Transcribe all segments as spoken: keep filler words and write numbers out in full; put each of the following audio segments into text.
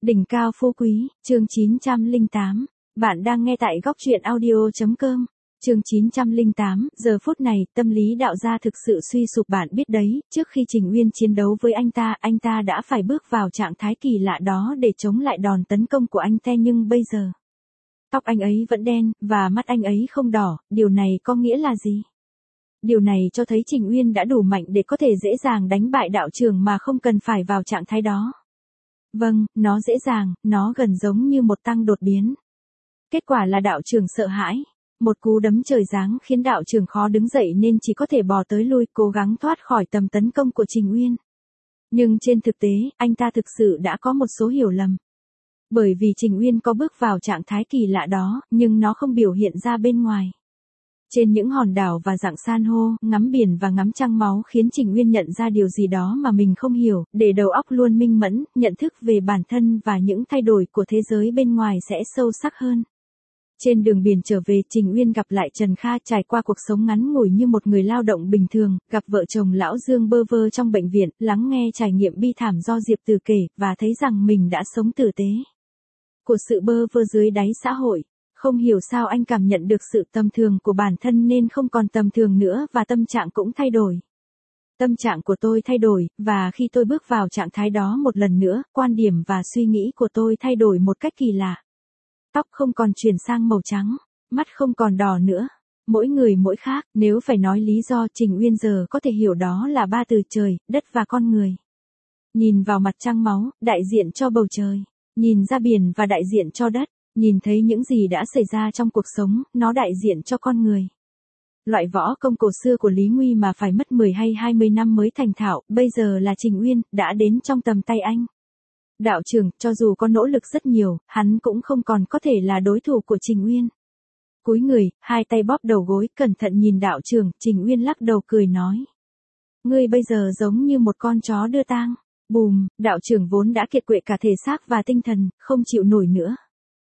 Đỉnh cao phú quý, chương chín trăm lẻ tám. Bạn đang nghe tại góc truyện audio.com. Chương chín trăm lẻ tám, giờ phút này, tâm lý đạo gia thực sự suy sụp, bạn biết đấy, trước khi Trình Uyên chiến đấu với anh ta, anh ta đã phải bước vào trạng thái kỳ lạ đó để chống lại đòn tấn công của anh ta, nhưng bây giờ, tóc anh ấy vẫn đen, và mắt anh ấy không đỏ, điều này có nghĩa là gì? Điều này cho thấy Trình Uyên đã đủ mạnh để có thể dễ dàng đánh bại đạo trưởng mà không cần phải vào trạng thái đó. Vâng, nó dễ dàng, nó gần giống như một tăng đột biến. Kết quả là đạo trưởng sợ hãi. Một cú đấm trời giáng khiến đạo trưởng khó đứng dậy nên chỉ có thể bò tới lui, cố gắng thoát khỏi tầm tấn công của Trình Uyên. Nhưng trên thực tế, anh ta thực sự đã có một số hiểu lầm. Bởi vì Trình Uyên có bước vào trạng thái kỳ lạ đó, nhưng nó không biểu hiện ra bên ngoài. Trên những hòn đảo và dạng san hô, ngắm biển và ngắm trăng máu khiến Trình Uyên nhận ra điều gì đó mà mình không hiểu, để đầu óc luôn minh mẫn, nhận thức về bản thân và những thay đổi của thế giới bên ngoài sẽ sâu sắc hơn. Trên đường biển trở về, Trình Uyên gặp lại Trần Kha, trải qua cuộc sống ngắn ngủi như một người lao động bình thường, gặp vợ chồng lão Dương bơ vơ trong bệnh viện, lắng nghe trải nghiệm bi thảm do Diệp Từ kể, và thấy rằng mình đã sống tử tế của sự bơ vơ dưới đáy xã hội. Không hiểu sao anh cảm nhận được sự tầm thường của bản thân nên không còn tầm thường nữa, và tâm trạng cũng thay đổi. Tâm trạng của tôi thay đổi, và khi tôi bước vào trạng thái đó một lần nữa, quan điểm và suy nghĩ của tôi thay đổi một cách kỳ lạ. Tóc không còn chuyển sang màu trắng, mắt không còn đỏ nữa. Mỗi người mỗi khác, nếu phải nói lý do, Trình Uyên giờ có thể hiểu đó là ba từ: trời, đất và con người. Nhìn vào mặt trăng máu, đại diện cho bầu trời. Nhìn ra biển và đại diện cho đất. Nhìn thấy những gì đã xảy ra trong cuộc sống, nó đại diện cho con người. Loại võ công cổ xưa của Lý Nguy mà phải mất mười hay hai mươi năm mới thành thạo, bây giờ là Trình Uyên, đã đến trong tầm tay anh. Đạo trưởng, cho dù có nỗ lực rất nhiều, hắn cũng không còn có thể là đối thủ của Trình Uyên. Cúi người, hai tay bóp đầu gối, cẩn thận nhìn đạo trưởng, Trình Uyên lắc đầu cười nói. Ngươi bây giờ giống như một con chó đưa tang. Bùm, đạo trưởng vốn đã kiệt quệ cả thể xác và tinh thần, không chịu nổi nữa.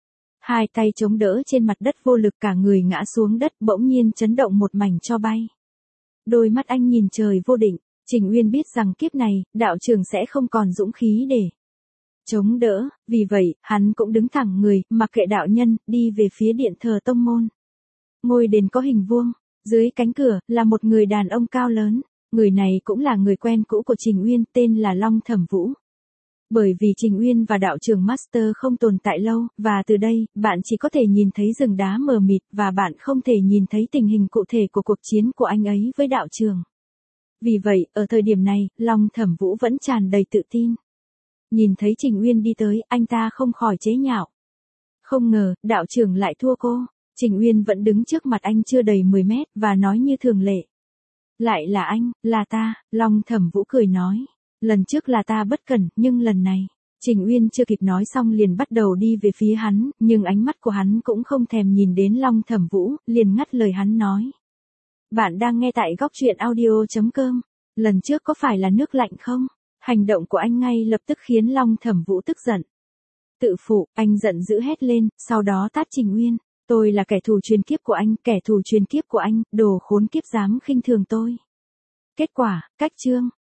Hai tay chống đỡ trên mặt đất, vô lực, cả người ngã xuống đất, bỗng nhiên chấn động một mảnh cho bay. Đôi mắt anh nhìn trời vô định, Trình Uyên biết rằng kiếp này, đạo trưởng sẽ không còn dũng khí để chống đỡ, vì vậy, hắn cũng đứng thẳng người, mặc kệ đạo nhân, đi về phía điện thờ tông môn. Ngôi đền có hình vuông, dưới cánh cửa, là một người đàn ông cao lớn, người này cũng là người quen cũ của Trình Uyên, tên là Long Thẩm Vũ. Bởi vì Trình Uyên và đạo trưởng Master không tồn tại lâu, và từ đây, bạn chỉ có thể nhìn thấy rừng đá mờ mịt, và bạn không thể nhìn thấy tình hình cụ thể của cuộc chiến của anh ấy với đạo trưởng. Vì vậy, ở thời điểm này, Long Thẩm Vũ vẫn tràn đầy tự tin. Nhìn thấy Trình Uyên đi tới, anh ta không khỏi chế nhạo. Không ngờ, đạo trưởng lại thua cô. Trình Uyên vẫn đứng trước mặt anh chưa đầy mười mét, và nói như thường lệ. Lại là anh, là ta, Long Thẩm Vũ cười nói. Lần trước là ta bất cẩn, nhưng lần này, Trình Uyên chưa kịp nói xong liền bắt đầu đi về phía hắn, nhưng ánh mắt của hắn cũng không thèm nhìn đến Long Thẩm Vũ, liền ngắt lời hắn nói. Bạn đang nghe tại góc truyện audio.com. Lần trước có phải là nước lạnh không? Hành động của anh ngay lập tức khiến Long Thẩm Vũ tức giận. Tự phụ, anh giận dữ hét lên, sau đó tát Trình Uyên. Tôi là kẻ thù truyền kiếp của anh, kẻ thù truyền kiếp của anh, đồ khốn kiếp dám khinh thường tôi. Kết quả, cách chương.